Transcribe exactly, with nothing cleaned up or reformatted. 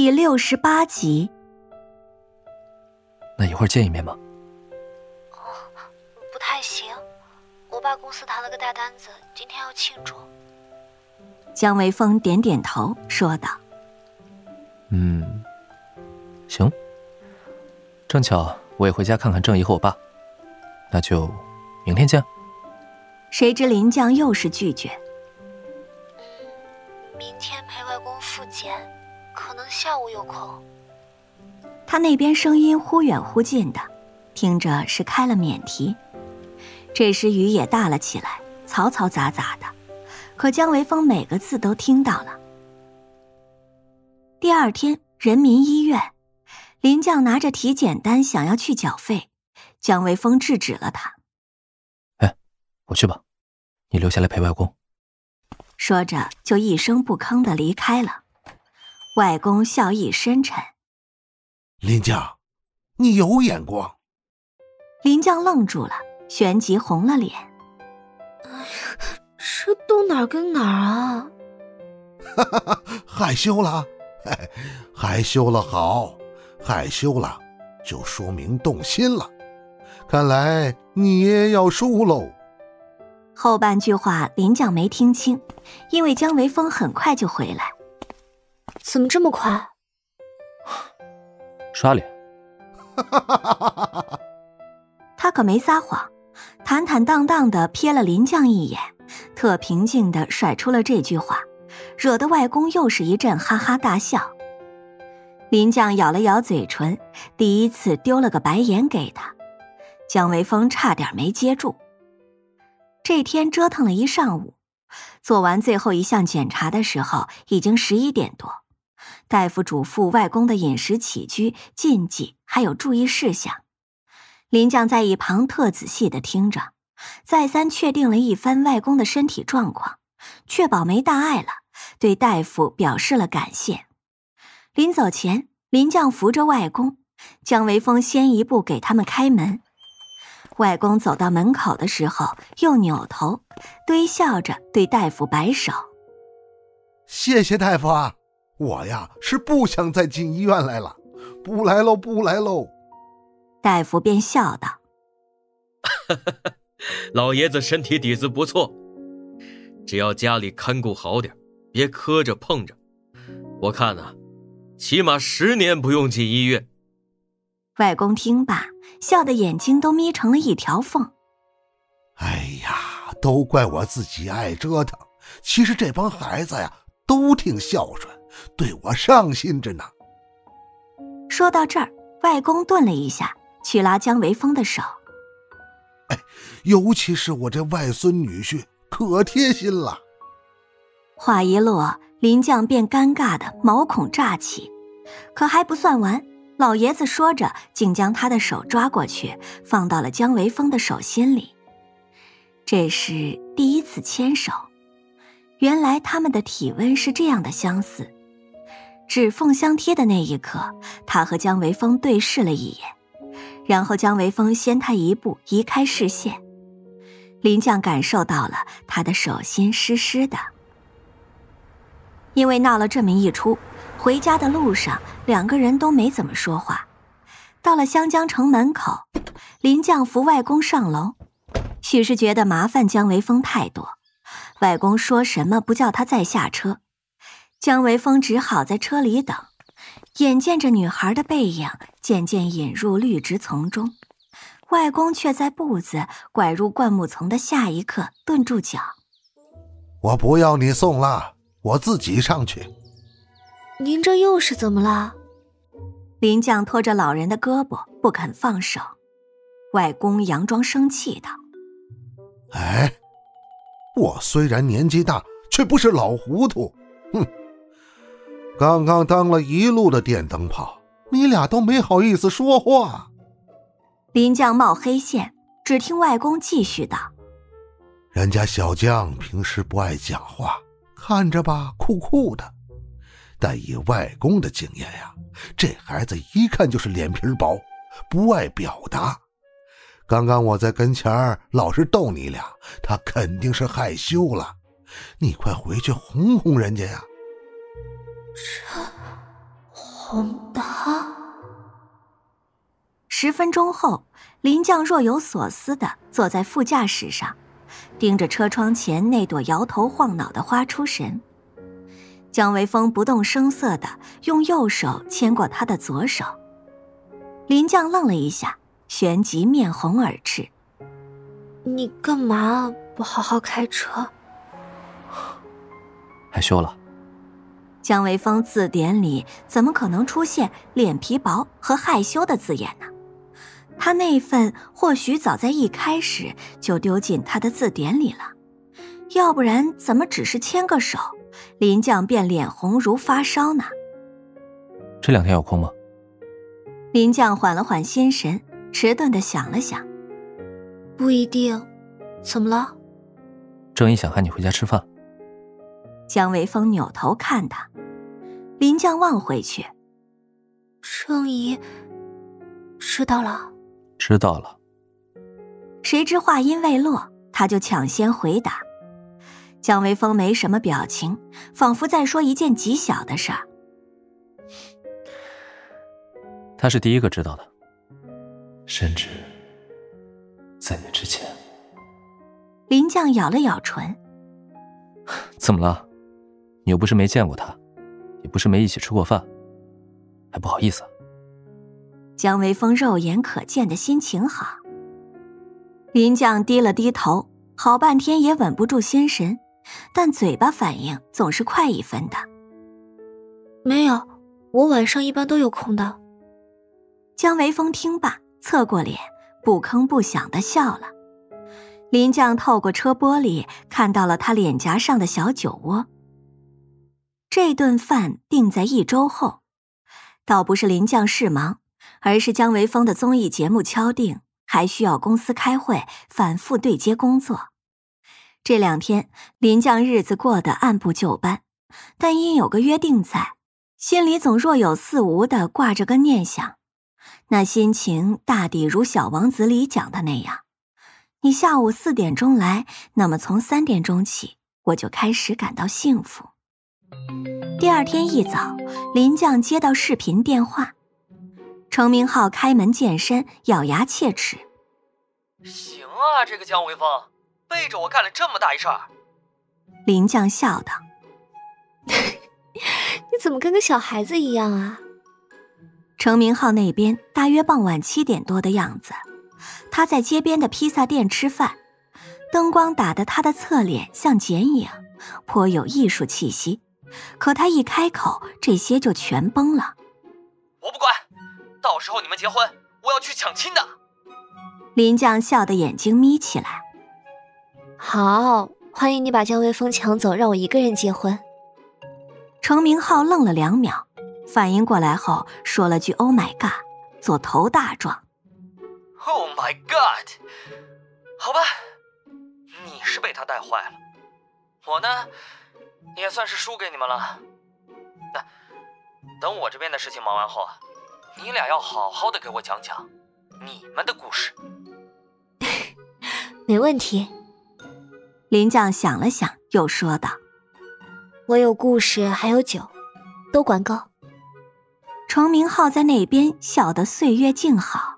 第六十八集。 那一会儿见一面吗？ 哦，不太行，我爸公司谈了个大单子，今天要庆祝。 江维峰点点头说道： 嗯，行，正巧我也回家看看郑姨和我爸，那就明天见。 谁知林将又是拒绝。 嗯，明天陪外公复检，可能下午有空。 他那边声音忽远忽近的，听着是开了免提。这时雨也大了起来，嘈嘈杂杂的，可江维峰每个字都听到了。第二天，人民医院，林将拿着体检单想要去缴费，江维峰制止了他。 哎，我去吧，你留下来陪外公。 说着就一声不吭地离开了。外公笑意深沉： 林将，你有眼光。 林将愣住了，旋即红了脸。 哎呀，这都哪儿跟哪儿啊？ 哈哈哈，害羞了？哎，害羞了好，害羞了就说明动心了。看来你也要输喽。 后半句话林将没听清，因为江维峰很快就回来。 怎么这么快？ 刷脸。 他可没撒谎，坦坦荡荡地瞥了林将一眼，特平静地甩出了这句话，惹得外公又是一阵哈哈大笑。林将咬了咬嘴唇，第一次丢了个白眼给他，江维峰差点没接住。这天折腾了一上午，做完最后一项检查的时候已经十一点多。大夫嘱咐外公的饮食起居、禁忌还有注意事项，林将在一旁特仔细地听着，再三确定了一番外公的身体状况，确保没大碍了，对大夫表示了感谢。临走前，林将扶着外公，江维峰先一步给他们开门。外公走到门口的时候，又扭头堆笑着对大夫摆手： 谢谢大夫啊，我呀是不想再进医院来了，不来喽不来喽。 大夫便笑道： 老爷子身体底子不错，只要家里看顾好点，别磕着碰着，我看啊，起码十年不用进医院。 外公听罢，笑得眼睛都眯成了一条缝。 哎呀，都怪我自己爱折腾，其实这帮孩子呀都挺孝顺，对我上心着呢。 说到这儿，外公顿了一下，去拉江维峰的手。 哎，尤其是我这外孙女婿可贴心了。 话一落，林将便尴尬的毛孔乍起，可还不算完，老爷子说着竟将他的手抓过去，放到了江维峰的手心里。这是第一次牵手，原来他们的体温是这样的相似。指缝相贴的那一刻，他和江维峰对视了一眼，然后江维峰先他一步移开视线。林将感受到了他的手心湿湿的。因为闹了这么一出，回家的路上两个人都没怎么说话。到了湘江城门口，林将扶外公上楼，许是觉得麻烦江维峰太多，外公说什么不叫他再下车，江维峰只好在车里等，眼见着女孩的背影渐渐引入绿植丛中，外公却在步子拐入灌木丛的下一刻顿住脚。 我不要你送了，我自己上去。 您这又是怎么了？ 林将拖着老人的胳膊不肯放手，外公佯装生气道： 哎，我虽然年纪大，却不是老糊涂。哼，刚刚当了一路的电灯泡，你俩都没好意思说话。 林将冒黑线，只听外公继续道： 人家小将平时不爱讲话，看着吧酷酷的，但以外公的经验呀，这孩子一看就是脸皮薄，不爱表达。刚刚我在跟前儿老是逗你俩，他肯定是害羞了，你快回去哄哄人家呀。 这红达。 十分钟后，林将若有所思地坐在副驾驶上，盯着车窗前那朵摇头晃脑的花出神。姜维峰不动声色地用右手牵过他的左手。林将愣了一下，旋即面红耳赤。 你干嘛不好好开车？ 害羞了。 姜维峰字典里怎么可能出现脸皮薄和害羞的字眼呢？他那份或许早在一开始就丢进他的字典里了，要不然怎么只是牵个手，林将便脸红如发烧呢？ 这两天有空吗？ 林将缓了缓心神，迟钝地想了想。 不一定。怎么了？ 郑怡想喊你回家吃饭。 姜维峰扭头看他，林将望回去。 郑怡知道了。 知道了。 谁知话音未落，他就抢先回答。姜维峰没什么表情，仿佛在说一件极小的事儿。 他是第一个知道的，甚至在你之前。 林将咬了咬唇。 怎么了？你又不是没见过他，也不是没一起吃过饭，还不好意思啊？ 姜维峰肉眼可见的心情好。林将低了低头，好半天也稳不住心神，但嘴巴反应总是快一分的。 没有，我晚上一般都有空的。 姜维峰听罢，侧过脸，不吭不响地笑了。林将透过车玻璃看到了他脸颊上的小酒窝。这顿饭定在一周后，倒不是林将事忙，而是姜维峰的综艺节目敲定，还需要公司开会，反复对接工作。这两天林将日子过得按部就班，但因有个约定在，心里总若有似无地挂着个念想。那心情大抵如《小王子》里讲的那样，你下午四点钟来，那么从三点钟起，我就开始感到幸福。第二天一早，林将接到视频电话，程明浩开门见山，咬牙切齿。 行啊，这个姜维峰背着我干了这么大一事儿。 林将笑道。 你怎么跟个小孩子一样啊？ 程明浩那边大约傍晚七点多的样子，他在街边的披萨店吃饭，灯光打得他的侧脸像剪影，颇有艺术气息。可他一开口，这些就全崩了。 我不管，到时候你们结婚，我要去抢亲的。 林将笑得眼睛眯起来。 好，欢迎你把姜维峰抢走，让我一个人结婚。 程明浩愣了两秒，反应过来后说了句 Oh my god， 做头大状。 Oh my god， 好吧，你是被他带坏了，我呢也算是输给你们了。那等我这边的事情忙完后，你俩要好好的给我讲讲你们的故事。 没问题。 林将想了想，又说道： 我有故事，还有酒，都管够。 程明浩在那边笑得岁月静好。